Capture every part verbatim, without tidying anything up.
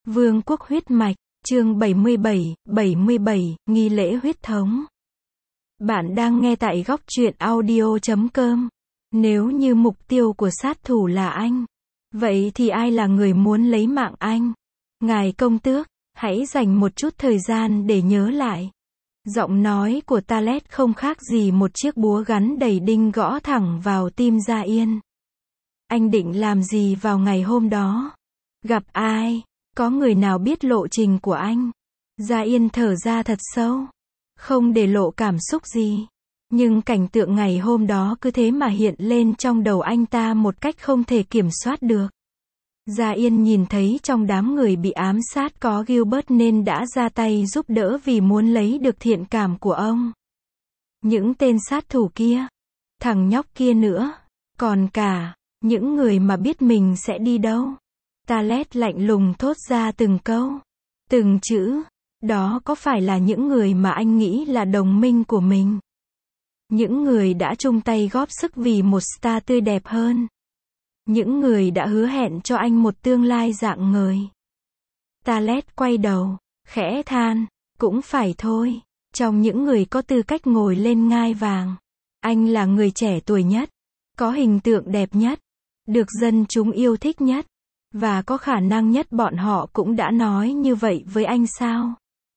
Vương quốc huyết mạch, chương bảy mươi bảy, bảy mươi bảy, nghi lễ huyết thống. Bạn đang nghe tại góc truyện audio chấm com. Nếu như mục tiêu của sát thủ là anh, vậy thì ai là người muốn lấy mạng anh? Ngài công tước, hãy dành một chút thời gian để nhớ lại. Giọng nói của Talet không khác gì một chiếc búa gắn đầy đinh gõ thẳng vào tim Gia Yên. Anh định làm gì vào ngày hôm đó? Gặp ai? Có người nào biết lộ trình của anh? Gia Yên thở ra thật sâu, không để lộ cảm xúc gì. Nhưng cảnh tượng ngày hôm đó cứ thế mà hiện lên trong đầu anh ta một cách không thể kiểm soát được. Gia Yên nhìn thấy trong đám người bị ám sát có Gilbert nên đã ra tay giúp đỡ vì muốn lấy được thiện cảm của ông. Những tên sát thủ kia, thằng nhóc kia nữa, còn cả những người mà biết mình sẽ đi đâu. Talet lạnh lùng thốt ra từng câu, từng chữ. Đó có phải là những người mà anh nghĩ là đồng minh của mình? Những người đã chung tay góp sức vì một star tươi đẹp hơn. Những người đã hứa hẹn cho anh một tương lai rạng ngời. Talet quay đầu, khẽ than, cũng phải thôi. Trong những người có tư cách ngồi lên ngai vàng, anh là người trẻ tuổi nhất, có hình tượng đẹp nhất, được dân chúng yêu thích nhất. Và có khả năng nhất bọn họ cũng đã nói như vậy với anh sao?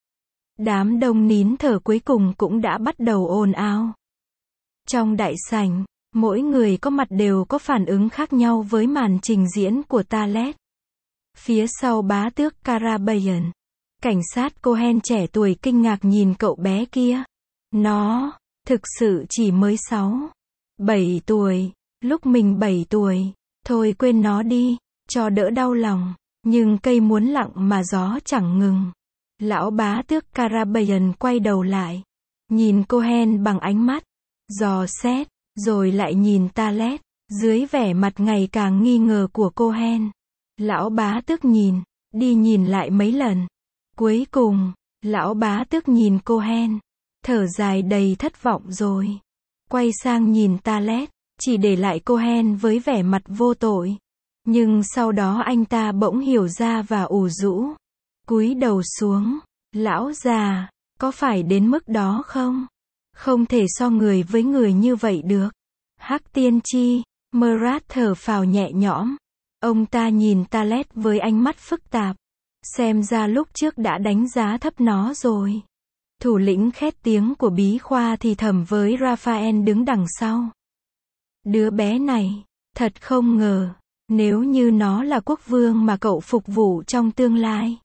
Đám đông nín thở cuối cùng cũng đã bắt đầu ồn ào. Trong đại sảnh, mỗi người có mặt đều có phản ứng khác nhau với màn trình diễn của Talet. Phía sau bá tước Karabayan, cảnh sát Cohen trẻ tuổi kinh ngạc nhìn cậu bé kia. Nó, thực sự chỉ mới sáu, bảy tuổi, lúc mình bảy tuổi, thôi quên nó đi. Cho đỡ đau lòng, nhưng cây muốn lặng mà gió chẳng ngừng. Lão bá tước Karabayan quay đầu lại, nhìn Cohen bằng ánh mắt dò xét, rồi lại nhìn Talet, dưới vẻ mặt ngày càng nghi ngờ của Cohen. Lão bá tước nhìn, đi nhìn lại mấy lần. Cuối cùng, lão bá tước nhìn Cohen, thở dài đầy thất vọng rồi quay sang nhìn Talet, chỉ để lại Cohen với vẻ mặt vô tội. Nhưng sau đó anh ta bỗng hiểu ra và ủ rũ, cúi đầu xuống. Lão già, có phải đến mức đó không? Không thể so người với người như vậy được. Hắc tiên tri, Murat thở phào nhẹ nhõm. Ông ta nhìn Talet với ánh mắt phức tạp. Xem ra lúc trước đã đánh giá thấp nó rồi. Thủ lĩnh khét tiếng của bí khoa thì thầm với Raphael đứng đằng sau. Đứa bé này, thật không ngờ. Nếu như nó là quốc vương mà cậu phục vụ trong tương lai.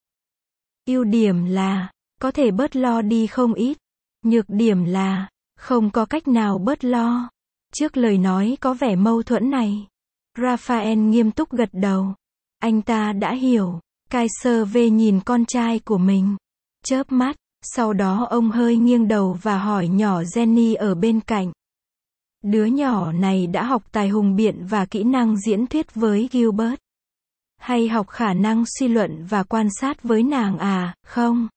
Ưu điểm là, có thể bớt lo đi không ít. Nhược điểm là, không có cách nào bớt lo. Trước lời nói có vẻ mâu thuẫn này, Raphael nghiêm túc gật đầu. Anh ta đã hiểu. Kaiser V nhìn con trai của mình, chớp mắt, sau đó ông hơi nghiêng đầu và hỏi nhỏ Jenny ở bên cạnh. Đứa nhỏ này đã học tài hùng biện và kỹ năng diễn thuyết với Gilbert? Hay học khả năng suy luận và quan sát với nàng à, không?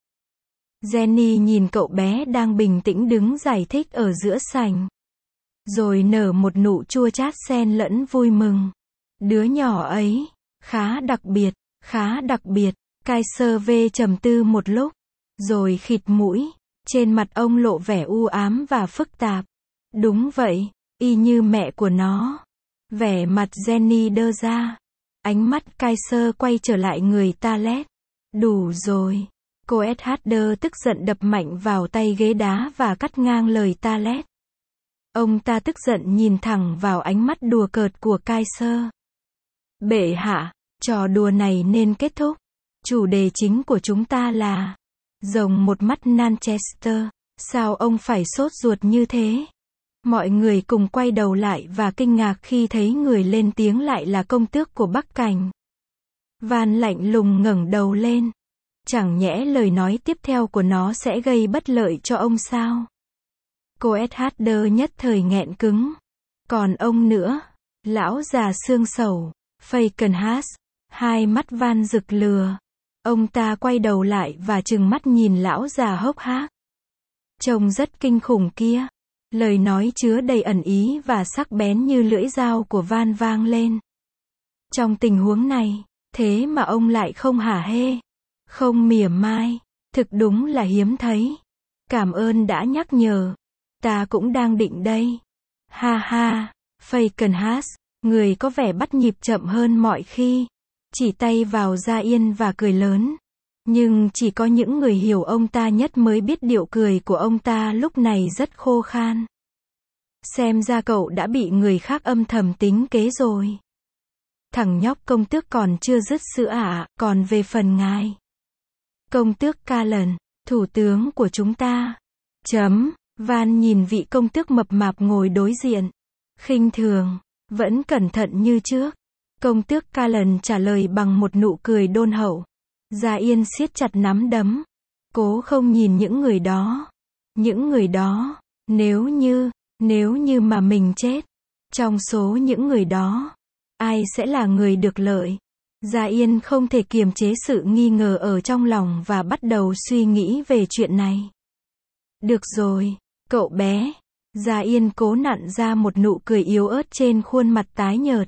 Jenny nhìn cậu bé đang bình tĩnh đứng giải thích ở giữa sảnh. Rồi nở một nụ chua chát xen lẫn vui mừng. Đứa nhỏ ấy, khá đặc biệt, khá đặc biệt. Kaiser V trầm tư một lúc, rồi khịt mũi. Trên mặt ông lộ vẻ u ám và phức tạp. Đúng vậy, y như mẹ của nó. Vẻ mặt Jenny đơ ra. Ánh mắt Kaiser quay trở lại người Talet. Đủ rồi. Cô Edharder tức giận đập mạnh vào tay ghế đá và cắt ngang lời Talet. Ông ta tức giận nhìn thẳng vào ánh mắt đùa cợt của Kaiser. Bệ hạ, trò đùa này nên kết thúc. Chủ đề chính của chúng ta là rồng một mắt Manchester. Sao ông phải sốt ruột như thế? Mọi người cùng quay đầu lại và kinh ngạc khi thấy người lên tiếng lại là công tước của Bắc Cảnh. Van lạnh lùng ngẩng đầu lên. Chẳng nhẽ lời nói tiếp theo của nó sẽ gây bất lợi cho ông sao? Cô Edharder nhất thời nghẹn cứng. Còn ông nữa? Lão già xương sầu, Fakenhas, hai mắt Van rực lừa. Ông ta quay đầu lại và trừng mắt nhìn lão già hốc hác. Trông rất kinh khủng kia. Lời nói chứa đầy ẩn ý và sắc bén như lưỡi dao của Van vang lên. Trong tình huống này, thế mà ông lại không hả hê. Không mỉa mai. Thực đúng là hiếm thấy. Cảm ơn đã nhắc nhở. Ta cũng đang định đây. Ha ha. Fakenhas, người có vẻ bắt nhịp chậm hơn mọi khi. Chỉ tay vào Gia Yên và cười lớn. Nhưng chỉ có những người hiểu ông ta nhất mới biết điệu cười của ông ta lúc này rất khô khan. Xem ra cậu đã bị người khác âm thầm tính kế rồi. Thằng nhóc công tước còn chưa dứt sữa ạ, à, còn về phần ngài. Công tước Callan, thủ tướng của chúng ta. Chấm, Van nhìn vị công tước mập mạp ngồi đối diện. Khinh thường, vẫn cẩn thận như trước. Công tước Callan trả lời bằng một nụ cười đôn hậu. Gia Yên siết chặt nắm đấm. Cố không nhìn những người đó. Những người đó, nếu như, nếu như mà mình chết. Trong số những người đó, ai sẽ là người được lợi? Gia Yên không thể kiềm chế sự nghi ngờ ở trong lòng và bắt đầu suy nghĩ về chuyện này. Được rồi, cậu bé. Gia Yên cố nặn ra một nụ cười yếu ớt trên khuôn mặt tái nhợt.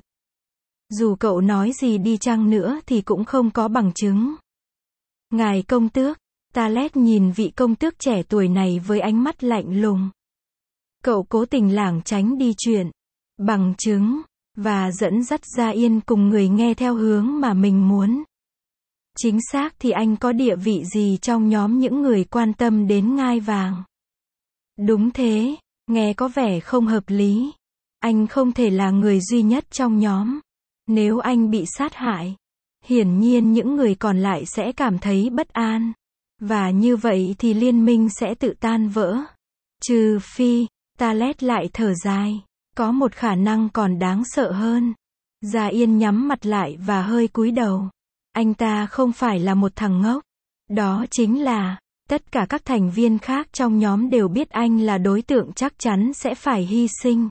Dù cậu nói gì đi chăng nữa thì cũng không có bằng chứng. Ngài công tước, Talet nhìn vị công tước trẻ tuổi này với ánh mắt lạnh lùng. Cậu cố tình lảng tránh đi chuyện, bằng chứng, và dẫn dắt Gia Yên cùng người nghe theo hướng mà mình muốn. Chính xác thì anh có địa vị gì trong nhóm những người quan tâm đến ngai vàng? Đúng thế, nghe có vẻ không hợp lý. Anh không thể là người duy nhất trong nhóm. Nếu anh bị sát hại, hiển nhiên những người còn lại sẽ cảm thấy bất an. Và như vậy thì liên minh sẽ tự tan vỡ. Trừ phi, Talet lại thở dài. Có một khả năng còn đáng sợ hơn. Gia Yên nhắm mặt lại và hơi cúi đầu. Anh ta không phải là một thằng ngốc. Đó chính là, tất cả các thành viên khác trong nhóm đều biết anh là đối tượng chắc chắn sẽ phải hy sinh.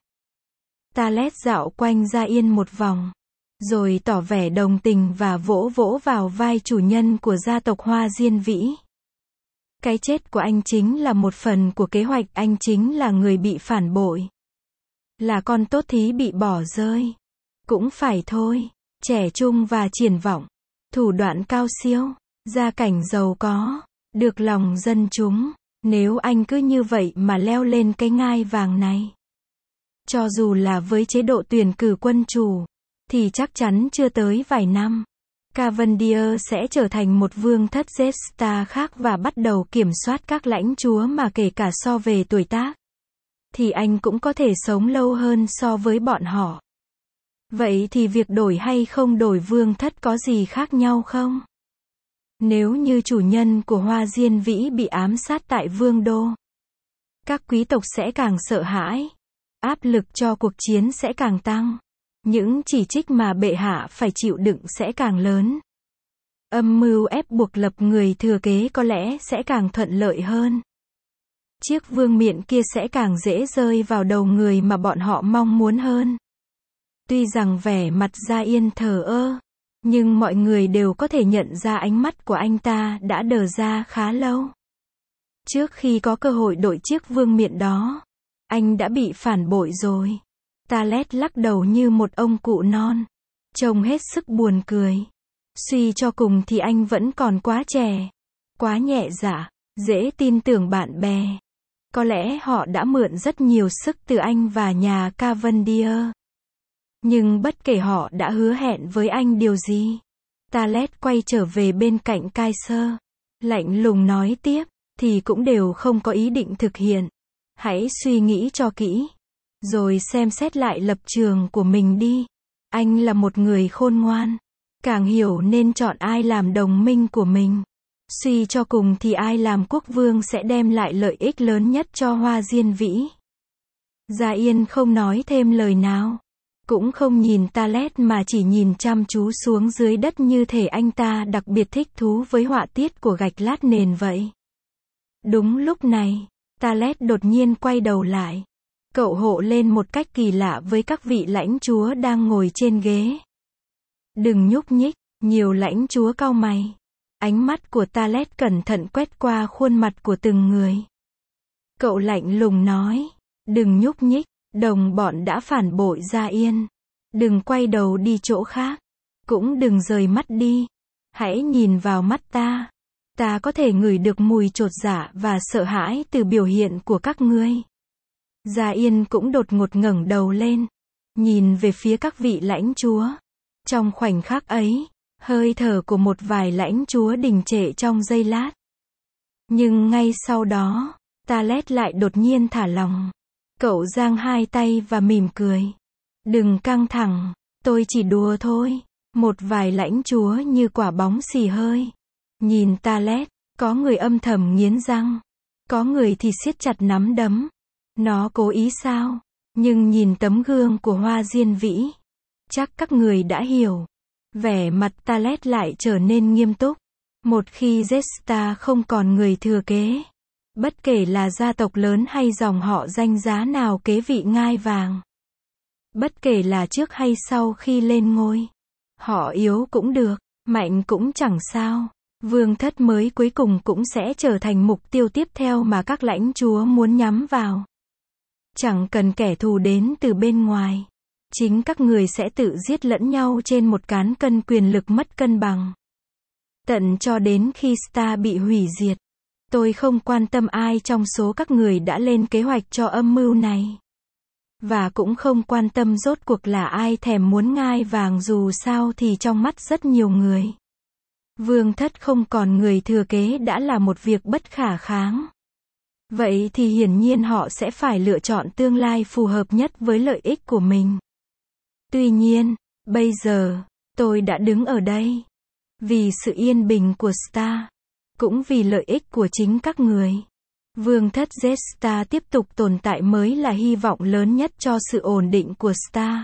Talet dạo quanh Gia Yên một vòng. Rồi tỏ vẻ đồng tình và vỗ vỗ vào vai chủ nhân của gia tộc Hoa Diên Vĩ. Cái chết của anh chính là một phần của kế hoạch, anh chính là người bị phản bội. Là con tốt thí bị bỏ rơi. Cũng phải thôi. Trẻ trung và triển vọng. Thủ đoạn cao siêu. Gia cảnh giàu có. Được lòng dân chúng. Nếu anh cứ như vậy mà leo lên cái ngai vàng này. Cho dù là với chế độ tuyển cử quân chủ. Thì chắc chắn chưa tới vài năm. Cavendier sẽ trở thành một vương thất Jetstar khác và bắt đầu kiểm soát các lãnh chúa mà kể cả so về tuổi tác. Thì anh cũng có thể sống lâu hơn so với bọn họ. Vậy thì việc đổi hay không đổi vương thất có gì khác nhau không? Nếu như chủ nhân của Hoa Diên Vĩ bị ám sát tại vương đô, các quý tộc sẽ càng sợ hãi. Áp lực cho cuộc chiến sẽ càng tăng. Những chỉ trích mà bệ hạ phải chịu đựng sẽ càng lớn. Âm mưu ép buộc lập người thừa kế có lẽ sẽ càng thuận lợi hơn. Chiếc vương miện kia sẽ càng dễ rơi vào đầu người mà bọn họ mong muốn hơn. Tuy rằng vẻ mặt Gia Yên thờ ơ, nhưng mọi người đều có thể nhận ra ánh mắt của anh ta đã đờ ra khá lâu. Trước khi có cơ hội đội chiếc vương miện đó, anh đã bị phản bội rồi. Talet lắc đầu như một ông cụ non. Trông hết sức buồn cười. Suy cho cùng thì anh vẫn còn quá trẻ. Quá nhẹ dạ. Dễ tin tưởng bạn bè. Có lẽ họ đã mượn rất nhiều sức từ anh và nhà Cavendier. Nhưng bất kể họ đã hứa hẹn với anh điều gì. Talet quay trở về bên cạnh Kaiser. Lạnh lùng nói tiếp. Thì cũng đều không có ý định thực hiện. Hãy suy nghĩ cho kỹ. Rồi xem xét lại lập trường của mình đi. Anh là một người khôn ngoan. Càng hiểu nên chọn ai làm đồng minh của mình. Suy cho cùng thì ai làm quốc vương sẽ đem lại lợi ích lớn nhất cho Hoa Diên Vĩ. Gia Yên không nói thêm lời nào. Cũng không nhìn Talet mà chỉ nhìn chăm chú xuống dưới đất như thể anh ta đặc biệt thích thú với họa tiết của gạch lát nền vậy. Đúng lúc này, Talet đột nhiên quay đầu lại. Cậu hộ lên một cách kỳ lạ với các vị lãnh chúa đang ngồi trên ghế. Đừng nhúc nhích, nhiều lãnh chúa cau mày. Ánh mắt của Talet cẩn thận quét qua khuôn mặt của từng người. Cậu lạnh lùng nói, đừng nhúc nhích, đồng bọn đã phản bội Gia Yên. Đừng quay đầu đi chỗ khác. Cũng đừng rời mắt đi. Hãy nhìn vào mắt ta. Ta có thể ngửi được mùi chột dạ và sợ hãi từ biểu hiện của các ngươi. Gia Yên cũng đột ngột ngẩng đầu lên, nhìn về phía các vị lãnh chúa. Trong khoảnh khắc ấy, hơi thở của một vài lãnh chúa đình trệ trong giây lát. Nhưng ngay sau đó, Talet lại đột nhiên thả lỏng. Cậu giang hai tay và mỉm cười. Đừng căng thẳng, tôi chỉ đùa thôi. Một vài lãnh chúa như quả bóng xì hơi. Nhìn Talet, có người âm thầm nghiến răng. Có người thì siết chặt nắm đấm. Nó cố ý sao? Nhưng nhìn tấm gương của Hoa Diên Vĩ, chắc các người đã hiểu. Vẻ mặt Talet lại trở nên nghiêm túc. Một khi Zesta không còn người thừa kế, bất kể là gia tộc lớn hay dòng họ danh giá nào kế vị ngai vàng, bất kể là trước hay sau khi lên ngôi, họ yếu cũng được, mạnh cũng chẳng sao, vương thất mới cuối cùng cũng sẽ trở thành mục tiêu tiếp theo mà các lãnh chúa muốn nhắm vào. Chẳng cần kẻ thù đến từ bên ngoài, chính các người sẽ tự giết lẫn nhau trên một cán cân quyền lực mất cân bằng. Tận cho đến khi Star bị hủy diệt, tôi không quan tâm ai trong số các người đã lên kế hoạch cho âm mưu này. Và cũng không quan tâm rốt cuộc là ai thèm muốn ngai vàng, dù sao thì trong mắt rất nhiều người, vương thất không còn người thừa kế đã là một việc bất khả kháng. Vậy thì hiển nhiên họ sẽ phải lựa chọn tương lai phù hợp nhất với lợi ích của mình. Tuy nhiên, bây giờ, tôi đã đứng ở đây. Vì sự yên bình của Star, cũng vì lợi ích của chính các người. Vương thất Zesta tiếp tục tồn tại mới là hy vọng lớn nhất cho sự ổn định của Star.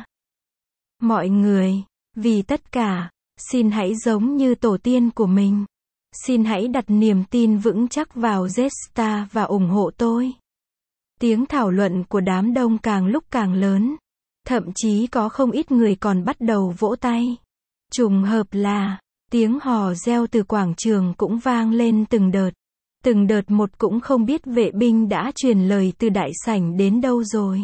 Mọi người, vì tất cả, xin hãy giống như tổ tiên của mình. Xin hãy đặt niềm tin vững chắc vào Zesta và ủng hộ tôi. Tiếng thảo luận của đám đông càng lúc càng lớn. Thậm chí có không ít người còn bắt đầu vỗ tay. Trùng hợp là, tiếng hò reo từ quảng trường cũng vang lên từng đợt. Từng đợt một, cũng không biết vệ binh đã truyền lời từ đại sảnh đến đâu rồi.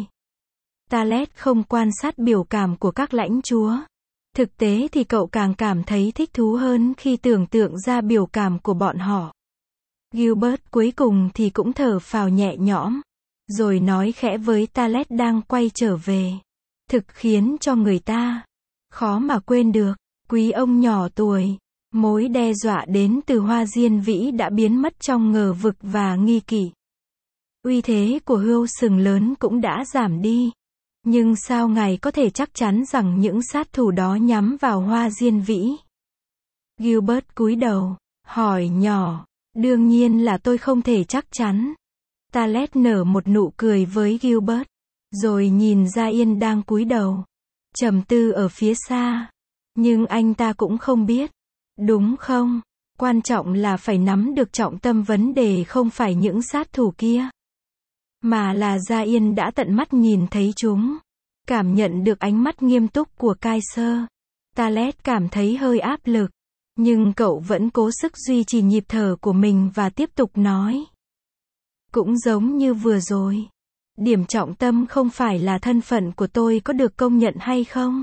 Talet không quan sát biểu cảm của các lãnh chúa. Thực tế thì cậu càng cảm thấy thích thú hơn khi tưởng tượng ra biểu cảm của bọn họ. Gilbert cuối cùng thì cũng thở phào nhẹ nhõm, rồi nói khẽ với Talet đang quay trở về. Thực khiến cho người ta khó mà quên được, quý ông nhỏ tuổi. Mối đe dọa đến từ Hoa Diên Vĩ đã biến mất trong ngờ vực và nghi kỵ. Uy thế của hươu sừng lớn cũng đã giảm đi. Nhưng sao ngài có thể chắc chắn rằng những sát thủ đó nhắm vào Hoa Diên Vĩ? Gilbert cúi đầu, hỏi nhỏ. Đương nhiên là tôi không thể chắc chắn. Talet nở một nụ cười với Gilbert, rồi nhìn Gia Yên đang cúi đầu, trầm tư ở phía xa. Nhưng anh ta cũng không biết, đúng không? Quan trọng là phải nắm được trọng tâm vấn đề, không phải những sát thủ kia, mà là Gia Yên đã tận mắt nhìn thấy chúng. Cảm nhận được ánh mắt nghiêm túc của Kaiser, Talet cảm thấy hơi áp lực, nhưng cậu vẫn cố sức duy trì nhịp thở của mình và tiếp tục nói. Cũng giống như vừa rồi, điểm trọng tâm không phải là thân phận của tôi có được công nhận hay không,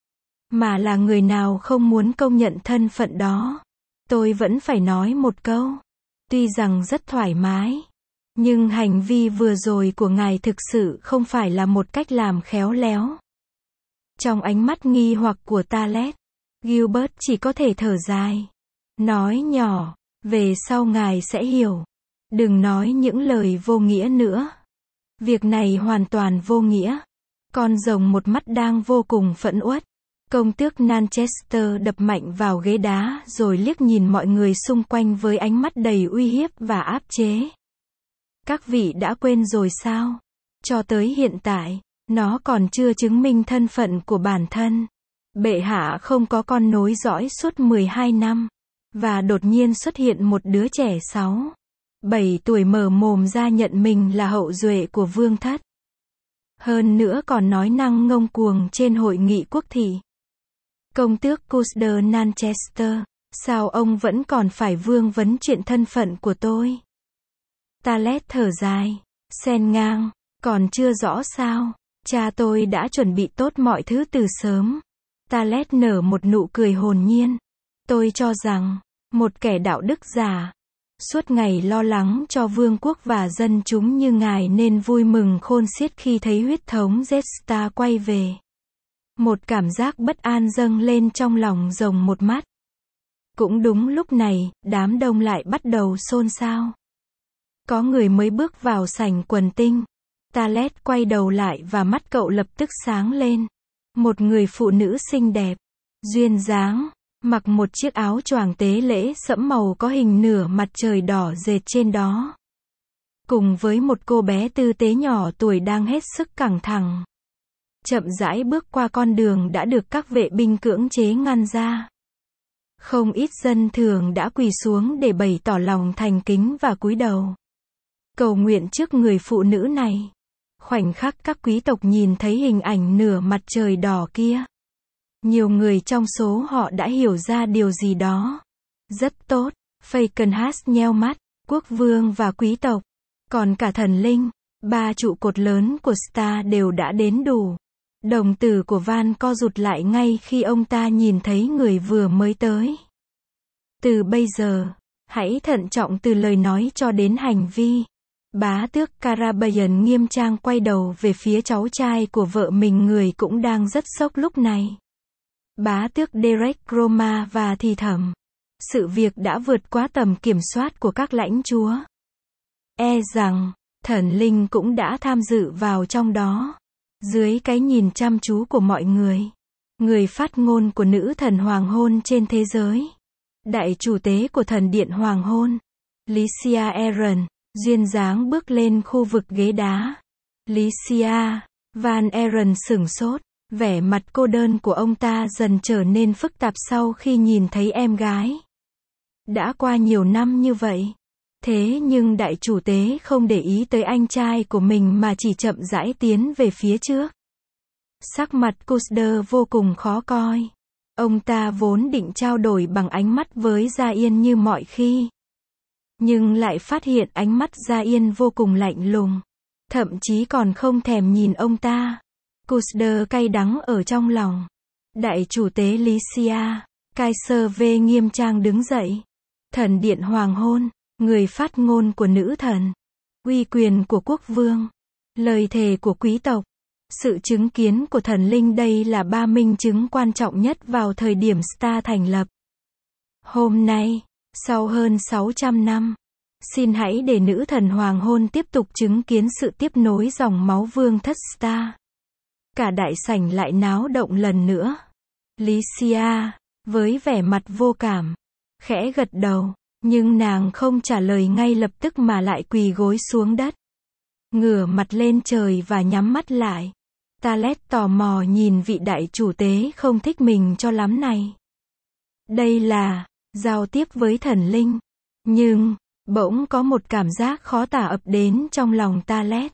mà là người nào không muốn công nhận thân phận đó. Tôi vẫn phải nói một câu, tuy rằng rất thoải mái, nhưng hành vi vừa rồi của ngài thực sự không phải là một cách làm khéo léo. Trong ánh mắt nghi hoặc của Talet, Gilbert chỉ có thể thở dài, nói nhỏ, về sau ngài sẽ hiểu. Đừng nói những lời vô nghĩa nữa. Việc này hoàn toàn vô nghĩa. Con rồng một mắt đang vô cùng phẫn uất. Công tước Nanchester đập mạnh vào ghế đá rồi liếc nhìn mọi người xung quanh với ánh mắt đầy uy hiếp và áp chế. Các vị đã quên rồi sao? Cho tới hiện tại, nó còn chưa chứng minh thân phận của bản thân. Bệ hạ không có con nối dõi suốt mười hai năm. Và đột nhiên xuất hiện một đứa trẻ sáu, bảy tuổi mở mồm ra nhận mình là hậu duệ của vương thất. Hơn nữa còn nói năng ngông cuồng trên hội nghị quốc thị. Công tước Custer Nanchester, sao ông vẫn còn phải vương vấn chuyện thân phận của tôi? Talet thở dài, xen ngang, còn chưa rõ sao? Cha tôi đã chuẩn bị tốt mọi thứ từ sớm. Talet nở một nụ cười hồn nhiên. Tôi cho rằng, một kẻ đạo đức giả, suốt ngày lo lắng cho vương quốc và dân chúng như ngài nên vui mừng khôn xiết khi thấy huyết thống Jetstar quay về. Một cảm giác bất an dâng lên trong lòng rồng một mắt. Cũng đúng lúc này, đám đông lại bắt đầu xôn xao. Có người mới bước vào sảnh quần tinh. Talet quay đầu lại và mắt cậu lập tức sáng lên. Một người phụ nữ xinh đẹp, duyên dáng, mặc một chiếc áo choàng tế lễ sẫm màu có hình nửa mặt trời đỏ dệt trên đó. Cùng với một cô bé tư tế nhỏ tuổi đang hết sức căng thẳng. Chậm rãi bước qua con đường đã được các vệ binh cưỡng chế ngăn ra. Không ít dân thường đã quỳ xuống để bày tỏ lòng thành kính và cúi đầu. Cầu nguyện trước người phụ nữ này. Khoảnh khắc các quý tộc nhìn thấy hình ảnh nửa mặt trời đỏ kia. Nhiều người trong số họ đã hiểu ra điều gì đó. Rất tốt, Falconhurst nheo mắt, quốc vương và quý tộc, còn cả thần linh, ba trụ cột lớn của Star đều đã đến đủ. Đồng tử của Van co rụt lại ngay khi ông ta nhìn thấy người vừa mới tới. Từ bây giờ, hãy thận trọng từ lời nói cho đến hành vi. Bá tước Carabayan nghiêm trang quay đầu về phía cháu trai của vợ mình, người cũng đang rất sốc lúc này. Bá tước Derek Roma và thì thầm. Sự việc đã vượt quá tầm kiểm soát của các lãnh chúa. E rằng, thần linh cũng đã tham dự vào trong đó. Dưới cái nhìn chăm chú của mọi người. Người phát ngôn của nữ thần hoàng hôn trên thế giới. Đại chủ tế của thần điện hoàng hôn. Lycia Aaron, duyên dáng bước lên khu vực ghế đá. Lycia, Van Aaron sửng sốt. Vẻ mặt cô đơn của ông ta dần trở nên phức tạp sau khi nhìn thấy em gái. Đã qua nhiều năm như vậy. Thế nhưng đại chủ tế không để ý tới anh trai của mình mà chỉ chậm rãi tiến về phía trước. Sắc mặt Custer vô cùng khó coi. Ông ta vốn định trao đổi bằng ánh mắt với Gia Yên như mọi khi. Nhưng lại phát hiện ánh mắt Gia Yên vô cùng lạnh lùng. Thậm chí còn không thèm nhìn ông ta. Custer cay đắng ở trong lòng. Đại chủ tế Lycia, Kaiser V nghiêm trang đứng dậy. Thần điện hoàng hôn, người phát ngôn của nữ thần, uy quyền của quốc vương, lời thề của quý tộc, sự chứng kiến của thần linh, đây là ba minh chứng quan trọng nhất vào thời điểm Star thành lập. Hôm nay, sau hơn sáu trăm năm, xin hãy để nữ thần hoàng hôn tiếp tục chứng kiến sự tiếp nối dòng máu vương thất Star. Cả đại sảnh lại náo động lần nữa. Lycia, với vẻ mặt vô cảm, khẽ gật đầu, nhưng nàng không trả lời ngay lập tức mà lại quỳ gối xuống đất. Ngửa mặt lên trời và nhắm mắt lại. Talet tò mò nhìn vị đại chủ tế không thích mình cho lắm này. Đây là giao tiếp với thần linh. Nhưng, bỗng có một cảm giác khó tả ập đến trong lòng Talet.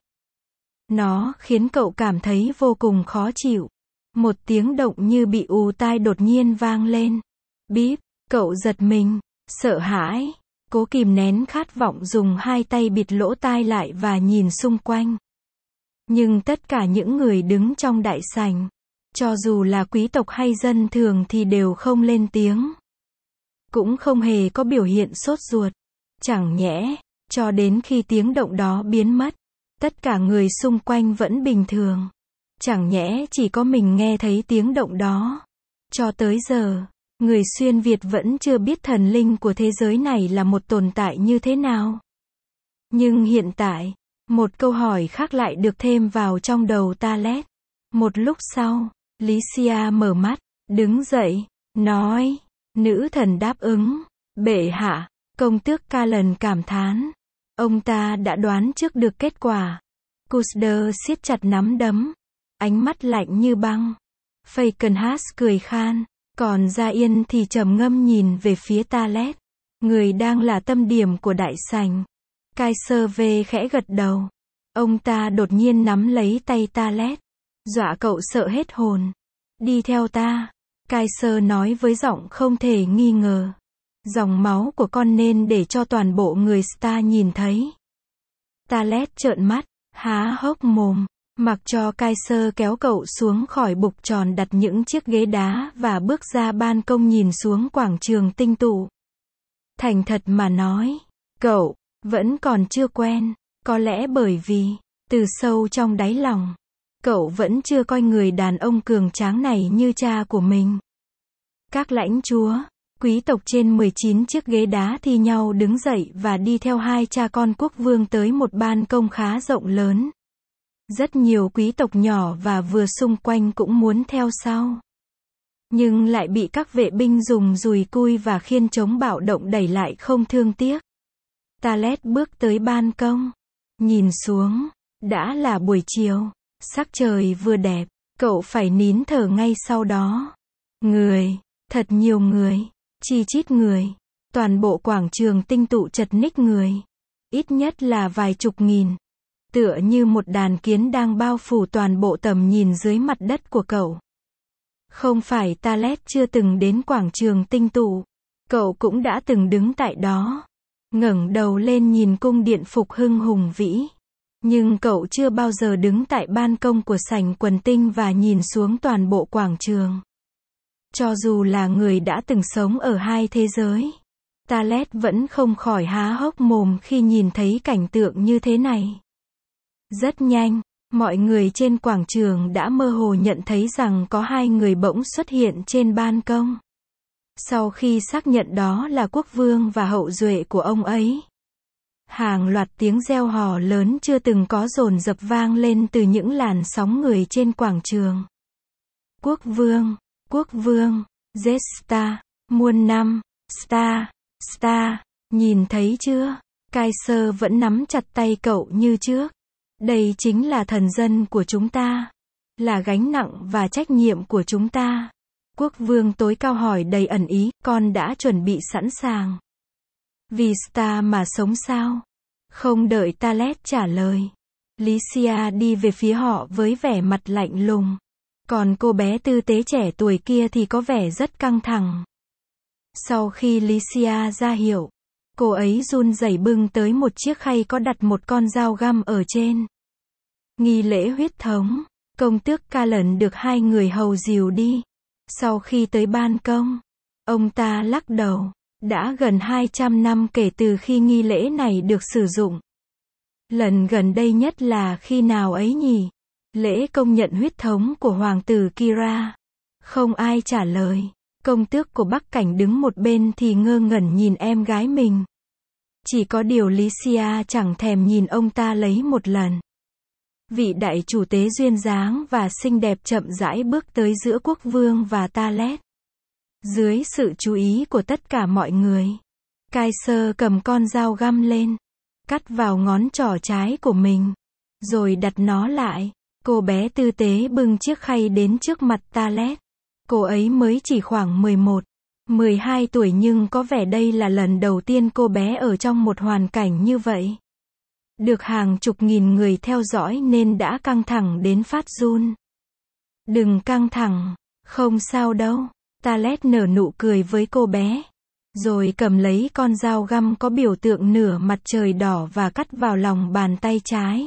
Nó khiến cậu cảm thấy vô cùng khó chịu. Một tiếng động như bị ù tai đột nhiên vang lên. Bíp, cậu giật mình, sợ hãi, cố kìm nén khát vọng dùng hai tay bịt lỗ tai lại và nhìn xung quanh. Nhưng tất cả những người đứng trong đại sảnh, cho dù là quý tộc hay dân thường thì đều không lên tiếng. Cũng không hề có biểu hiện sốt ruột. Chẳng nhẽ, cho đến khi tiếng động đó biến mất, tất cả người xung quanh vẫn bình thường. Chẳng nhẽ chỉ có mình nghe thấy tiếng động đó. Cho tới giờ, người xuyên Việt vẫn chưa biết thần linh của thế giới này là một tồn tại như thế nào. Nhưng hiện tại, một câu hỏi khác lại được thêm vào trong đầu Talet. Một lúc sau, Lycia mở mắt, đứng dậy, nói, nữ thần đáp ứng, bệ hạ. Công tước Callan cảm thán. Ông ta đã đoán trước được kết quả. Custer siết chặt nắm đấm. Ánh mắt lạnh như băng. Falconhurst cười khan. Còn Gia Yên thì trầm ngâm nhìn về phía Talet. Người đang là tâm điểm của đại sảnh. Kaiser V khẽ gật đầu. Ông ta đột nhiên nắm lấy tay Talet. Dọa cậu sợ hết hồn. Đi theo ta. Kaiser nói với giọng không thể nghi ngờ. Dòng máu của con nên để cho toàn bộ người Star nhìn thấy. Talet trợn mắt, há hốc mồm, mặc cho Kaiser kéo cậu xuống khỏi bục tròn đặt những chiếc ghế đá và bước ra ban công nhìn xuống quảng trường tinh tụ. Thành thật mà nói, Cậu vẫn còn chưa quen, có lẽ bởi vì, từ sâu trong đáy lòng, cậu vẫn chưa coi người đàn ông cường tráng này như cha của mình. Các lãnh chúa, quý tộc trên mười chín chiếc ghế đá thi nhau đứng dậy và đi theo hai cha con quốc vương tới một ban công khá rộng lớn. Rất nhiều quý tộc nhỏ và vừa xung quanh cũng muốn theo sau. Nhưng lại bị các vệ binh dùng dùi cui và khiên chống bạo động đẩy lại không thương tiếc. Talet bước tới ban công. Nhìn xuống, đã là buổi chiều. Sắc trời vừa đẹp, cậu phải nín thở ngay sau đó. Người, thật nhiều người, chi chít người. Toàn bộ quảng trường tinh tụ chật ních người. Ít nhất là vài chục nghìn. Tựa như một đàn kiến đang bao phủ toàn bộ tầm nhìn dưới mặt đất của cậu. Không phải Talet chưa từng đến quảng trường tinh tụ. Cậu cũng đã từng đứng tại đó. Ngẩng đầu lên nhìn cung điện phục hưng hùng vĩ. Nhưng cậu chưa bao giờ đứng tại ban công của sảnh quần tinh và nhìn xuống toàn bộ quảng trường. Cho dù là người đã từng sống ở hai thế giới, Talet vẫn không khỏi há hốc mồm khi nhìn thấy cảnh tượng như thế này. Rất nhanh, mọi người trên quảng trường đã mơ hồ nhận thấy rằng có hai người bỗng xuất hiện trên ban công. Sau khi xác nhận đó là quốc vương và hậu duệ của ông ấy, hàng loạt tiếng reo hò lớn chưa từng có dồn dập vang lên từ những làn sóng người trên quảng trường. Quốc vương, quốc vương, Zesta, muôn năm, Star, Star, nhìn thấy chưa? Kaiser vẫn nắm chặt tay cậu như trước. Đây chính là thần dân của chúng ta. Là gánh nặng và trách nhiệm của chúng ta. Quốc vương tối cao hỏi đầy ẩn ý, con đã chuẩn bị sẵn sàng. Vì Star mà sống sao? Không đợi Talet trả lời. Lycia đi về phía họ với vẻ mặt lạnh lùng. Còn cô bé tư tế trẻ tuổi kia thì có vẻ rất căng thẳng. Sau khi Lycia ra hiệu, cô ấy run rẩy bưng tới một chiếc khay có đặt một con dao găm ở trên. Nghi lễ huyết thống, công tước Callan được hai người hầu dìu đi. Sau khi tới ban công, ông ta lắc đầu. Đã gần hai trăm năm kể từ khi nghi lễ này được sử dụng. Lần gần đây nhất là khi nào ấy nhỉ? Lễ công nhận huyết thống của hoàng tử Kira. Không ai trả lời. Công tước của Bắc Cảnh đứng một bên thì ngơ ngẩn nhìn em gái mình. Chỉ có điều Lycia chẳng thèm nhìn ông ta lấy một lần. Vị đại chủ tế duyên dáng và xinh đẹp chậm rãi bước tới giữa quốc vương và Talet. Dưới sự chú ý của tất cả mọi người, Kaiser cầm con dao găm lên, cắt vào ngón trỏ trái của mình, rồi đặt nó lại. Cô bé tư tế bưng chiếc khay đến trước mặt Talet. Cô ấy mới chỉ khoảng mười một, mười hai tuổi nhưng có vẻ đây là lần đầu tiên cô bé ở trong một hoàn cảnh như vậy. Được hàng chục nghìn người theo dõi nên đã căng thẳng đến phát run. Đừng căng thẳng, không sao đâu. Talet nở nụ cười với cô bé. Rồi cầm lấy con dao găm có biểu tượng nửa mặt trời đỏ và cắt vào lòng bàn tay trái.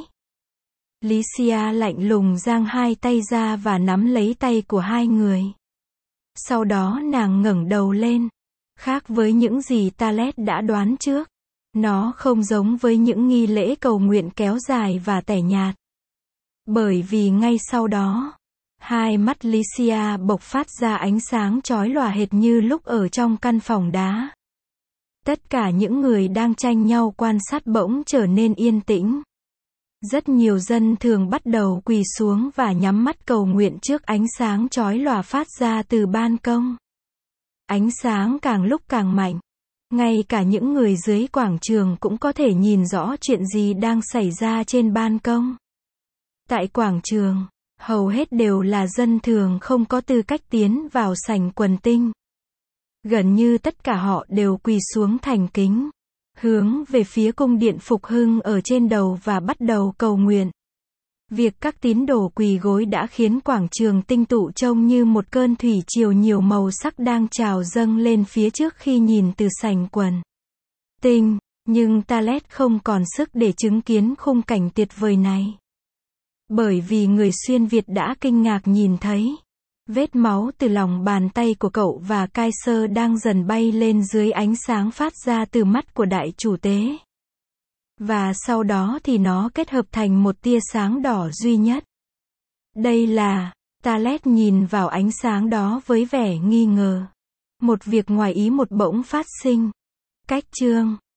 Lycia lạnh lùng giang hai tay ra và nắm lấy tay của hai người. Sau đó nàng ngẩng đầu lên. Khác với những gì Talet đã đoán trước, nó không giống với những nghi lễ cầu nguyện kéo dài và tẻ nhạt. Bởi vì ngay sau đó, hai mắt Lycia bộc phát ra ánh sáng chói lòa hệt như lúc ở trong căn phòng đá. Tất cả những người đang tranh nhau quan sát bỗng trở nên yên tĩnh. Rất nhiều dân thường bắt đầu quỳ xuống và nhắm mắt cầu nguyện trước ánh sáng chói lòa phát ra từ ban công. Ánh sáng càng lúc càng mạnh. Ngay cả những người dưới quảng trường cũng có thể nhìn rõ chuyện gì đang xảy ra trên ban công. Tại quảng trường, hầu hết đều là dân thường không có tư cách tiến vào sảnh quần tinh. Gần như tất cả họ đều quỳ xuống thành kính, hướng về phía cung điện phục hưng ở trên đầu và bắt đầu cầu nguyện. Việc các tín đồ quỳ gối đã khiến quảng trường tinh tụ trông như một cơn thủy triều nhiều màu sắc đang trào dâng lên phía trước khi nhìn từ sảnh quần tinh, nhưng Talet không còn sức để chứng kiến khung cảnh tuyệt vời này. Bởi vì người xuyên Việt đã kinh ngạc nhìn thấy, Vết máu từ lòng bàn tay của cậu và Kaiser đang dần bay lên dưới ánh sáng phát ra từ mắt của đại chủ tế. Và sau đó thì nó kết hợp thành một tia sáng đỏ duy nhất. Đây là... Talet nhìn vào ánh sáng đó với vẻ nghi ngờ. Một việc ngoài ý một bỗng phát sinh. Cách chương